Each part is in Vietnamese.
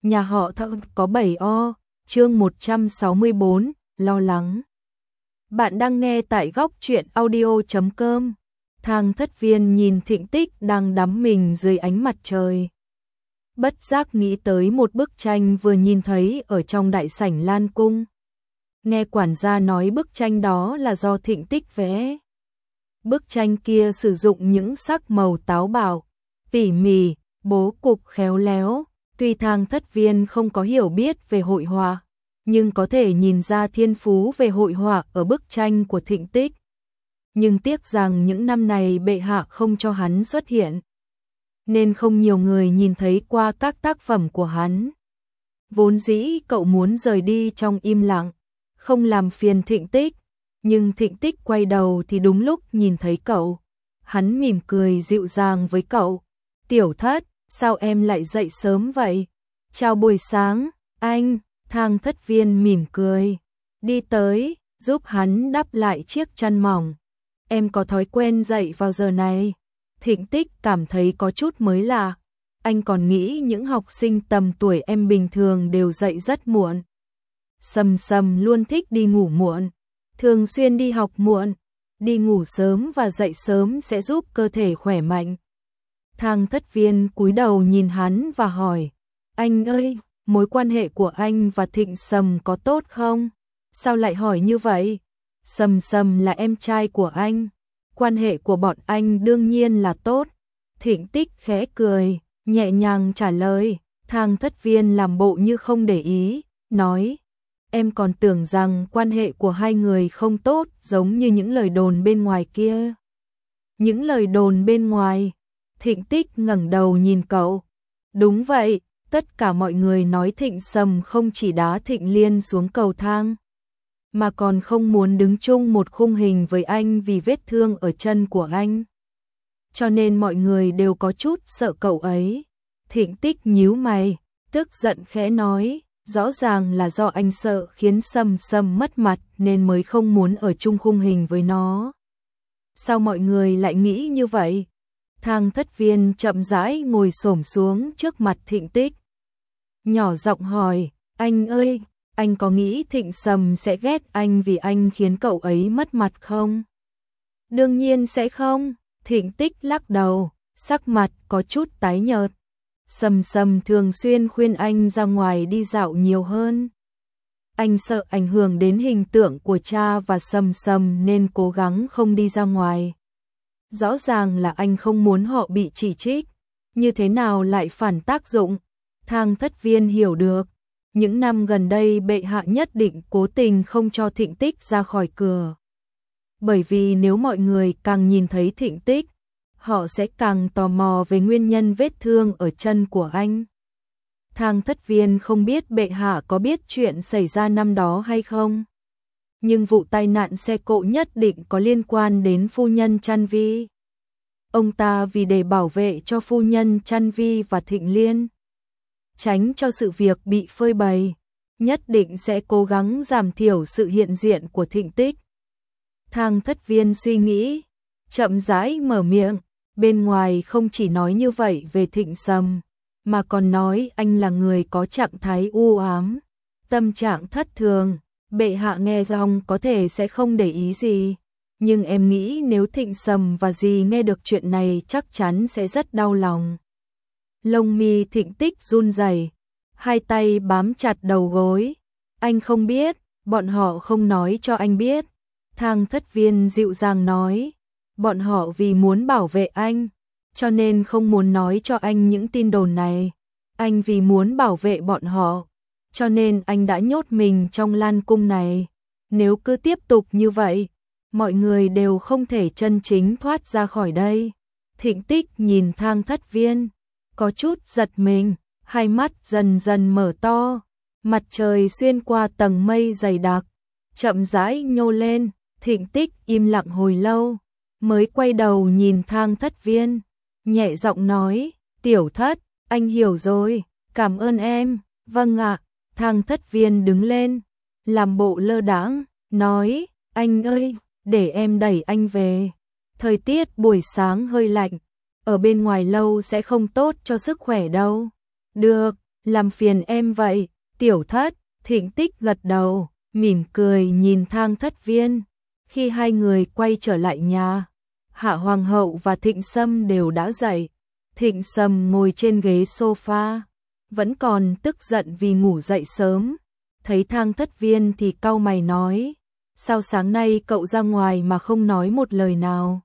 Nhà họ Thượng có 7 o, chương 164, lo lắng. Bạn đang nghe tại góc truyện audio.com. Thang Thất Viên nhìn Thịnh Tích đang đắm mình dưới ánh mặt trời. Bất giác nghĩ tới một bức tranh vừa nhìn thấy ở trong đại sảnh Lan Cung. Nghe quản gia nói bức tranh đó là do Thịnh Tích vẽ. Bức tranh kia sử dụng những sắc màu táo bạo, tỉ mỉ, bố cục khéo léo. Tuy Thang Thất Viên không có hiểu biết về hội họa, nhưng có thể nhìn ra thiên phú về hội họa ở bức tranh của Thịnh Tích. Nhưng tiếc rằng những năm này bệ hạ không cho hắn xuất hiện, nên không nhiều người nhìn thấy qua các tác phẩm của hắn. Vốn dĩ cậu muốn rời đi trong im lặng, không làm phiền Thịnh Tích, nhưng Thịnh Tích quay đầu thì đúng lúc nhìn thấy cậu. Hắn mỉm cười dịu dàng với cậu. "Tiểu Thất, sao em lại dậy sớm vậy?" "Chào buổi sáng, anh." Thang Thất Viên mỉm cười, đi tới, giúp hắn đắp lại chiếc chăn mỏng. "Em có thói quen dậy vào giờ này?" Thịnh Tích cảm thấy có chút mới lạ. Anh còn nghĩ những học sinh tầm tuổi em bình thường đều dậy rất muộn. Sầm Sầm luôn thích đi ngủ muộn, thường xuyên đi học muộn. Đi ngủ sớm và dậy sớm sẽ giúp cơ thể khỏe mạnh. Thang Thất Viên cúi đầu nhìn hắn và hỏi, "Anh ơi, mối quan hệ của anh và Thịnh Sầm có tốt không?" "Sao lại hỏi như vậy?" "Sầm Sầm là em trai của anh. Quan hệ của bọn anh đương nhiên là tốt." Thịnh Tích khẽ cười, nhẹ nhàng trả lời. Thang Thất Viên làm bộ như không để ý, nói, "Em còn tưởng rằng quan hệ của hai người không tốt giống như những lời đồn bên ngoài kia." "Những lời đồn bên ngoài?" Thịnh Tích ngẩng đầu nhìn cậu. "Đúng vậy, tất cả mọi người nói Thịnh Sầm không chỉ đá Thịnh Liên xuống cầu thang, mà còn không muốn đứng chung một khung hình với anh vì vết thương ở chân của anh. Cho nên mọi người đều có chút sợ cậu ấy." Thịnh Tích nhíu mày, tức giận khẽ nói, "Rõ ràng là do anh sợ khiến Sầm Sầm mất mặt nên mới không muốn ở chung khung hình với nó. Sao mọi người lại nghĩ như vậy?" Thang Thất Viên chậm rãi ngồi xổm xuống trước mặt Thịnh Tích, nhỏ giọng hỏi, "Anh ơi, anh có nghĩ Thịnh Sầm sẽ ghét anh vì anh khiến cậu ấy mất mặt không?" "Đương nhiên sẽ không." Thịnh Tích lắc đầu, sắc mặt có chút tái nhợt. "Sầm Sầm thường xuyên khuyên anh ra ngoài đi dạo nhiều hơn. Anh sợ ảnh hưởng đến hình tượng của cha và Sầm Sầm nên cố gắng không đi ra ngoài. Rõ ràng là anh không muốn họ bị chỉ trích, như thế nào lại phản tác dụng." Thang Thất Viên hiểu được, những năm gần đây bệ hạ nhất định cố tình không cho Thịnh Tích ra khỏi cửa. Bởi vì nếu mọi người càng nhìn thấy Thịnh Tích, họ sẽ càng tò mò về nguyên nhân vết thương ở chân của anh. Thang Thất Viên không biết bệ hạ có biết chuyện xảy ra năm đó hay không, nhưng vụ tai nạn xe cộ nhất định có liên quan đến phu nhân Chăn Vi. Ông ta vì để bảo vệ cho phu nhân Chăn Vi và Thịnh Liên, tránh cho sự việc bị phơi bày, nhất định sẽ cố gắng giảm thiểu sự hiện diện của Thịnh Tích. Thang Thất Viên suy nghĩ, chậm rãi mở miệng, "Bên ngoài không chỉ nói như vậy về Thịnh Sầm, mà còn nói anh là người có trạng thái u ám, tâm trạng thất thường. Bệ hạ nghe xong có thể sẽ không để ý gì, nhưng em nghĩ nếu Thịnh Sầm và dì nghe được chuyện này chắc chắn sẽ rất đau lòng." Lông mi Thịnh Tích run rẩy, hai tay bám chặt đầu gối. "Anh không biết, bọn họ không nói cho anh biết." Thang Thất Viên dịu dàng nói, "Bọn họ vì muốn bảo vệ anh, cho nên không muốn nói cho anh những tin đồn này. Anh vì muốn bảo vệ bọn họ, cho nên anh đã nhốt mình trong Lan Cung này. Nếu cứ tiếp tục như vậy, mọi người đều không thể chân chính thoát ra khỏi đây." Thịnh Tích nhìn Thang Thất Viên, có chút giật mình, hai mắt dần dần mở to. Mặt trời xuyên qua tầng mây dày đặc, chậm rãi nhô lên. Thịnh Tích im lặng hồi lâu, mới quay đầu nhìn Thang Thất Viên, nhẹ giọng nói, "Tiểu Thất, anh hiểu rồi, cảm ơn em." "Vâng ạ." Thang Thất Viên đứng lên, làm bộ lơ đãng, nói, "Anh ơi, để em đẩy anh về. Thời tiết buổi sáng hơi lạnh, ở bên ngoài lâu sẽ không tốt cho sức khỏe đâu." "Được." làm phiền em vậy, tiểu thất. Thịnh Tích gật đầu, mỉm cười nhìn Thang Thất Viên. Khi hai người quay trở lại nhà, Hạ Hoàng hậu và Thịnh Sâm đều đã dậy. Thịnh Sâm ngồi trên ghế sofa, vẫn còn tức giận vì ngủ dậy sớm. Thấy Thang Thất Viên thì cau mày nói, sao sáng nay cậu ra ngoài mà không nói một lời nào?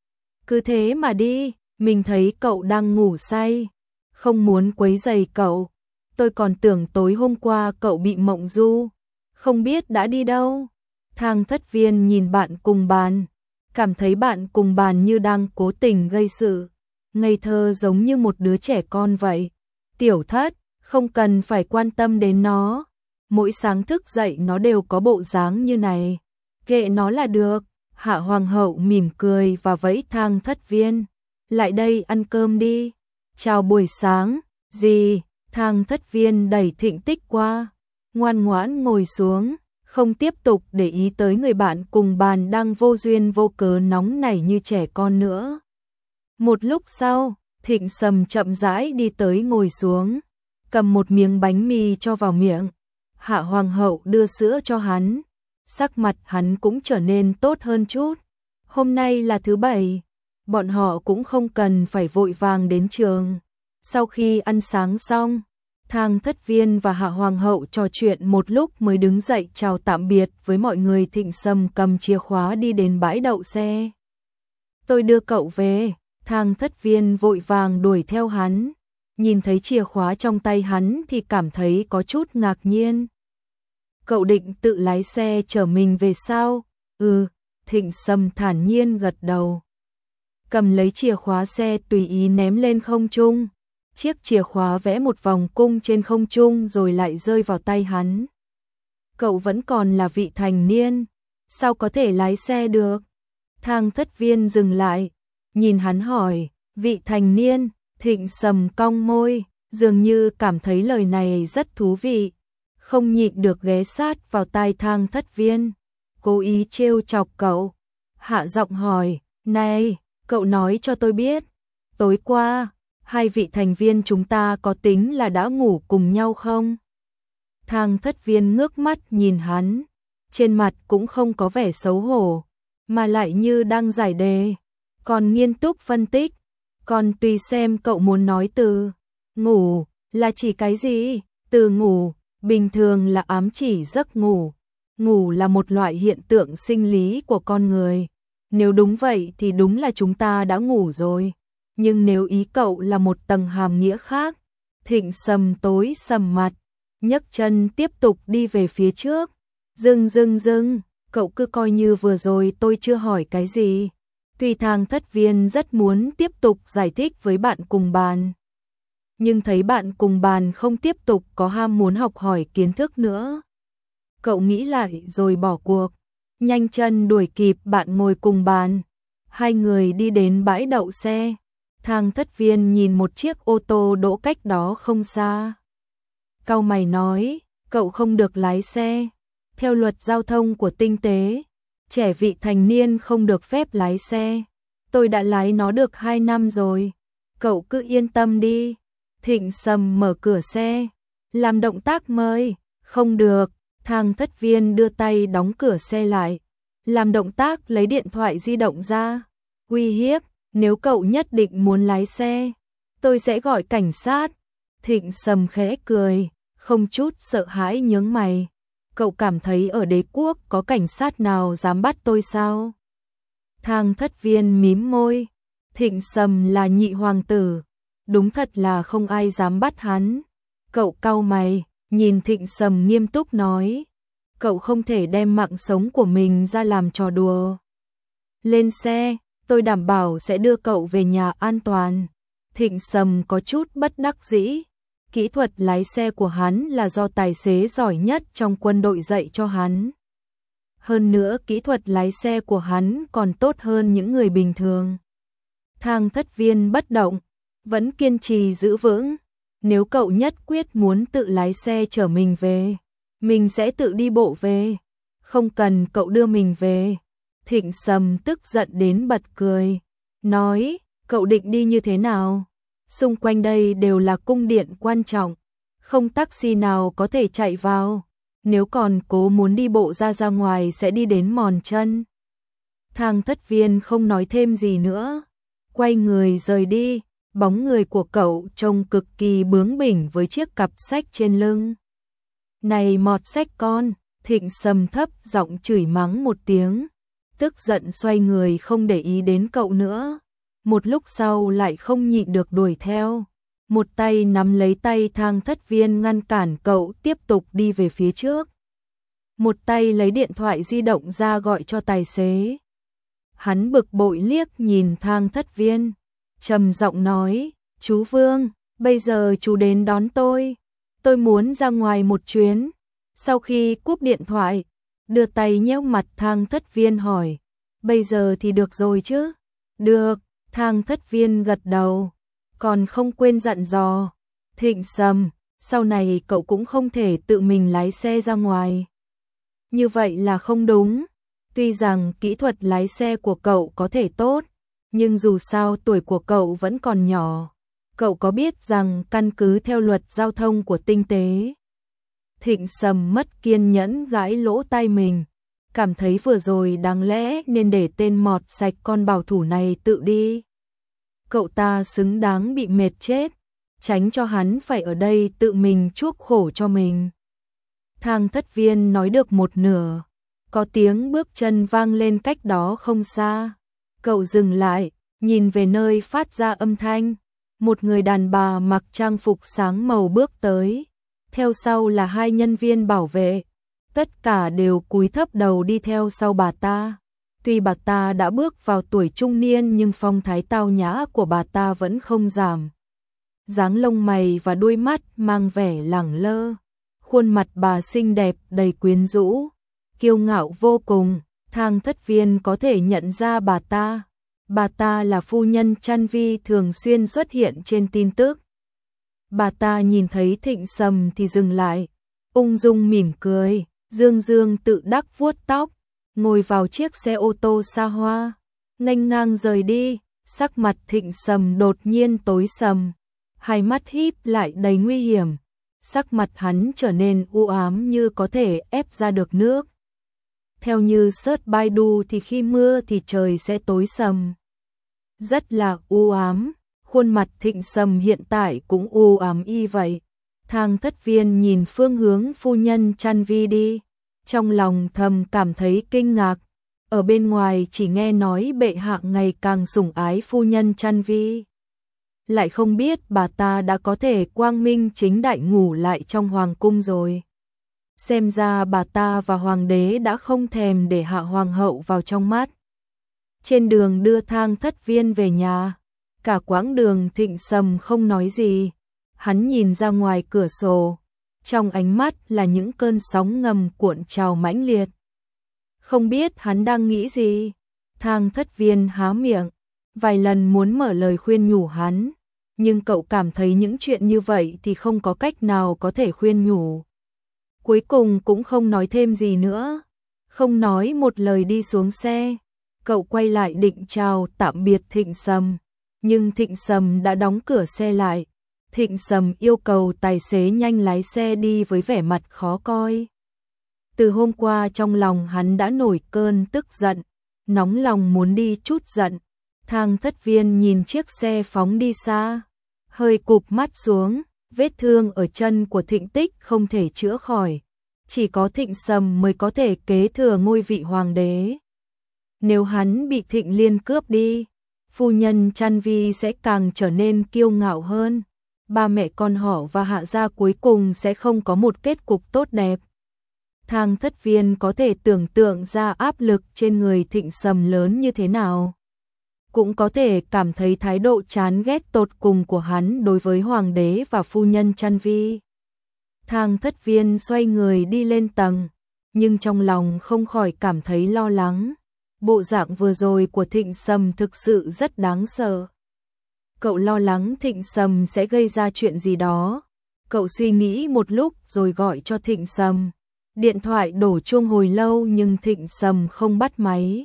Cứ thế mà đi, mình thấy cậu đang ngủ say, không muốn quấy rầy cậu. Tôi còn tưởng tối hôm qua cậu bị mộng du, không biết đã đi đâu. Thang Thất Viên nhìn bạn cùng bàn, cảm thấy bạn cùng bàn như đang cố tình gây sự, ngây thơ giống như một đứa trẻ con vậy. Tiểu Thất, không cần phải quan tâm đến nó, mỗi sáng thức dậy nó đều có bộ dáng như này, kệ nó là được. Hạ Hoàng hậu mỉm cười và vẫy Thang Thất Viên, lại đây ăn cơm đi. Chào buổi sáng. Gì? Thang Thất Viên đẩy Thịnh Tích qua, ngoan ngoãn ngồi xuống, không tiếp tục để ý tới người bạn cùng bàn đang vô duyên vô cớ nóng nảy như trẻ con nữa. Một lúc sau, Thịnh Sâm chậm rãi đi tới ngồi xuống, cầm một miếng bánh mì cho vào miệng. Hạ Hoàng hậu đưa sữa cho hắn, sắc mặt hắn cũng trở nên tốt hơn chút. Hôm nay là thứ Bảy, bọn họ cũng không cần phải vội vàng đến trường. Sau khi ăn sáng xong, Thang Thất Viên và Hạ Hoàng hậu trò chuyện một lúc mới đứng dậy chào tạm biệt với mọi người. Thịnh Sâm cầm chìa khóa đi đến bãi đậu xe. Tôi đưa cậu về. Thang Thất Viên vội vàng đuổi theo hắn, nhìn thấy chìa khóa trong tay hắn thì cảm thấy có chút ngạc nhiên. Cậu định tự lái xe chở mình về sao? Ừ, Thịnh Sâm thản nhiên gật đầu. Cầm lấy chìa khóa xe tùy ý ném lên không trung. Chiếc chìa khóa vẽ một vòng cung trên không trung rồi lại rơi vào tay hắn. Cậu vẫn còn là vị thành niên, sao có thể lái xe được? Thang Thất Viên dừng lại, nhìn hắn hỏi, vị thành niên. Thịnh Sâm cong môi, dường như cảm thấy lời này rất thú vị, không nhịn được ghé sát vào tai Thang Thất Viên, cố ý trêu chọc cậu. Hạ giọng hỏi, này, cậu nói cho tôi biết, tối qua, hai vị thành viên chúng ta có tính là đã ngủ cùng nhau không? Thang Thất Viên ngước mắt nhìn hắn, trên mặt cũng không có vẻ xấu hổ, mà lại như đang giải đề, còn nghiêm túc phân tích. Còn tùy xem cậu muốn nói từ ngủ là chỉ cái gì? Từ ngủ, bình thường là ám chỉ giấc ngủ. Ngủ là một loại hiện tượng sinh lý của con người. Nếu đúng vậy thì đúng là chúng ta đã ngủ rồi. Nhưng nếu ý cậu là một tầng hàm nghĩa khác, Thịnh Sâm tối sầm mặt, nhấc chân tiếp tục đi về phía trước. Dừng, cậu cứ coi như vừa rồi tôi chưa hỏi cái gì. Tuy Thang Thất Viên rất muốn tiếp tục giải thích với bạn cùng bàn, nhưng thấy bạn cùng bàn không tiếp tục có ham muốn học hỏi kiến thức nữa. Cậu nghĩ lại rồi bỏ cuộc, nhanh chân đuổi kịp bạn ngồi cùng bàn. Hai người đi đến bãi đậu xe. Thang Thất Viên nhìn một chiếc ô tô đỗ cách đó không xa. Cau mày nói, cậu không được lái xe. Theo luật giao thông của tinh tế, trẻ vị thành niên không được phép lái xe. Tôi đã lái nó được 2 năm rồi. Cậu cứ yên tâm đi. Thịnh Sâm mở cửa xe, làm động tác mời. Không được. Thang Thất Viên đưa tay đóng cửa xe lại, làm động tác lấy điện thoại di động ra. Uy hiếp, nếu cậu nhất định muốn lái xe, tôi sẽ gọi cảnh sát. Thịnh Sâm khẽ cười, không chút sợ hãi nhướng mày. Cậu cảm thấy ở đế quốc có cảnh sát nào dám bắt tôi sao? Thang Thất Viên mím môi. Thịnh Sâm là nhị hoàng tử, đúng thật là không ai dám bắt hắn. Cậu cau mày, nhìn Thịnh Sâm nghiêm túc nói, cậu không thể đem mạng sống của mình ra làm trò đùa. Lên xe, tôi đảm bảo sẽ đưa cậu về nhà an toàn. Thịnh Sâm có chút bất đắc dĩ. Kỹ thuật lái xe của hắn là do tài xế giỏi nhất trong quân đội dạy cho hắn. Hơn nữa kỹ thuật lái xe của hắn còn tốt hơn những người bình thường. Thang Thất Viên bất động, vẫn kiên trì giữ vững. Nếu cậu nhất quyết muốn tự lái xe chở mình về, mình sẽ tự đi bộ về. Không cần cậu đưa mình về. Thịnh Sâm tức giận đến bật cười, nói, cậu định đi như thế nào? Xung quanh đây đều là cung điện quan trọng, không taxi nào có thể chạy vào, nếu còn cố muốn đi bộ ra ngoài sẽ đi đến mòn chân. Thang Thất Viên không nói thêm gì nữa, quay người rời đi, bóng người của cậu trông cực kỳ bướng bỉnh với chiếc cặp sách trên lưng. Này mọt sách con, Thịnh Sâm thấp giọng chửi mắng một tiếng, tức giận xoay người không để ý đến cậu nữa. Một lúc sau lại không nhịn được đuổi theo, một tay nắm lấy tay Thang Thất Viên ngăn cản cậu tiếp tục đi về phía trước. Một tay lấy điện thoại di động ra gọi cho tài xế. Hắn bực bội liếc nhìn Thang Thất Viên, trầm giọng nói, chú Vương, bây giờ chú đến đón tôi muốn ra ngoài một chuyến. Sau khi cúp điện thoại, đưa tay nhéo mặt Thang Thất Viên hỏi, bây giờ thì được rồi chứ? Được, Thang Thất Viên gật đầu, còn không quên dặn dò, Thịnh Sâm, sau này cậu cũng không thể tự mình lái xe ra ngoài. Như vậy là không đúng, tuy rằng kỹ thuật lái xe của cậu có thể tốt, nhưng dù sao tuổi của cậu vẫn còn nhỏ. Cậu có biết rằng căn cứ theo luật giao thông của tinh tế. Thịnh Sâm mất kiên nhẫn gãi lỗ tai mình, cảm thấy vừa rồi đáng lẽ nên để tên mọt sạch con bảo thủ này tự đi. Cậu ta xứng đáng bị mệt chết, tránh cho hắn phải ở đây tự mình chuốc khổ cho mình. Thang Thất Viên nói được một nửa, có tiếng bước chân vang lên cách đó không xa. Cậu dừng lại, nhìn về nơi phát ra âm thanh. Một người đàn bà mặc trang phục sáng màu bước tới, theo sau là hai nhân viên bảo vệ, tất cả đều cúi thấp đầu đi theo sau bà ta. Tuy bà ta đã bước vào tuổi trung niên nhưng phong thái tao nhã của bà ta vẫn không giảm. Dáng lông mày và đuôi mắt mang vẻ lẳng lơ, khuôn mặt bà xinh đẹp đầy quyến rũ, kiêu ngạo vô cùng. Thang Thất Viên có thể nhận ra bà ta. Bà ta là phu nhân Chăn Vi thường xuyên xuất hiện trên tin tức. Bà ta nhìn thấy Thịnh Sâm thì dừng lại, ung dung mỉm cười, dương dương tự đắc vuốt tóc, ngồi vào chiếc xe ô tô xa hoa, nghênh ngang rời đi. Sắc mặt Thịnh Sâm đột nhiên tối sầm, hai mắt híp lại đầy nguy hiểm, sắc mặt hắn trở nên u ám như có thể ép ra được nước. Theo như search Baidu thì khi mưa thì trời sẽ tối sầm. Rất là u ám, khuôn mặt Thịnh Sâm hiện tại cũng u ám y vậy. Thang Thất Viên nhìn phương hướng phu nhân Chăn Vi đi, trong lòng thầm cảm thấy kinh ngạc. Ở bên ngoài chỉ nghe nói bệ hạ ngày càng sủng ái phu nhân Chăn Vi, lại không biết bà ta đã có thể quang minh chính đại ngủ lại trong hoàng cung rồi. Xem ra bà ta và hoàng đế đã không thèm để hạ hoàng hậu vào trong mắt. Trên đường đưa Thang Thất Viên về nhà, cả quãng đường Thịnh Sâm không nói gì. Hắn nhìn ra ngoài cửa sổ, trong ánh mắt là những cơn sóng ngầm cuộn trào mãnh liệt. Không biết hắn đang nghĩ gì. Thang Thất Viên há miệng, vài lần muốn mở lời khuyên nhủ hắn, nhưng cậu cảm thấy những chuyện như vậy thì không có cách nào có thể khuyên nhủ. Cuối cùng cũng không nói thêm gì nữa, không nói một lời đi xuống xe. Cậu quay lại định chào tạm biệt Thịnh Sâm, nhưng Thịnh Sâm đã đóng cửa xe lại. Thịnh Sâm yêu cầu tài xế nhanh lái xe đi với vẻ mặt khó coi. Từ hôm qua trong lòng hắn đã nổi cơn tức giận, nóng lòng muốn đi chút giận. Thang Thất Viên nhìn chiếc xe phóng đi xa, hơi cụp mắt xuống, vết thương ở chân của Thịnh Tích không thể chữa khỏi. Chỉ có Thịnh Sâm mới có thể kế thừa ngôi vị hoàng đế. Nếu hắn bị Thịnh Liên cướp đi, phu nhân Chăn Vi sẽ càng trở nên kiêu ngạo hơn. Ba mẹ con họ và Hạ gia cuối cùng sẽ không có một kết cục tốt đẹp. Thang Thất Viên có thể tưởng tượng ra áp lực trên người Thịnh Sâm lớn như thế nào. Cũng có thể cảm thấy thái độ chán ghét tột cùng của hắn đối với hoàng đế và phu nhân Chăn Vi. Thang Thất Viên xoay người đi lên tầng, nhưng trong lòng không khỏi cảm thấy lo lắng. Bộ dạng vừa rồi của Thịnh Sâm thực sự rất đáng sợ. Cậu lo lắng Thịnh Sâm sẽ gây ra chuyện gì đó. Cậu suy nghĩ một lúc rồi gọi cho Thịnh Sâm. Điện thoại đổ chuông hồi lâu nhưng Thịnh Sâm không bắt máy.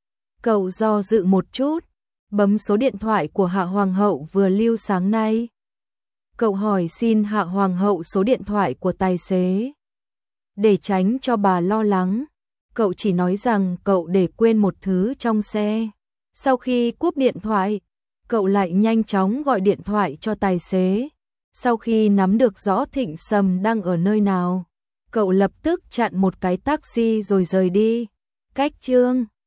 Cậu do dự một chút, bấm số điện thoại của Hạ Hoàng hậu vừa lưu sáng nay. Cậu hỏi xin Hạ Hoàng hậu số điện thoại của tài xế. Để tránh cho bà lo lắng, cậu chỉ nói rằng cậu để quên một thứ trong xe. Sau khi cúp điện thoại, cậu lại nhanh chóng gọi điện thoại cho tài xế. Sau khi nắm được rõ Thịnh Sầm đang ở nơi nào, cậu lập tức chặn một cái taxi rồi rời đi. Cách chương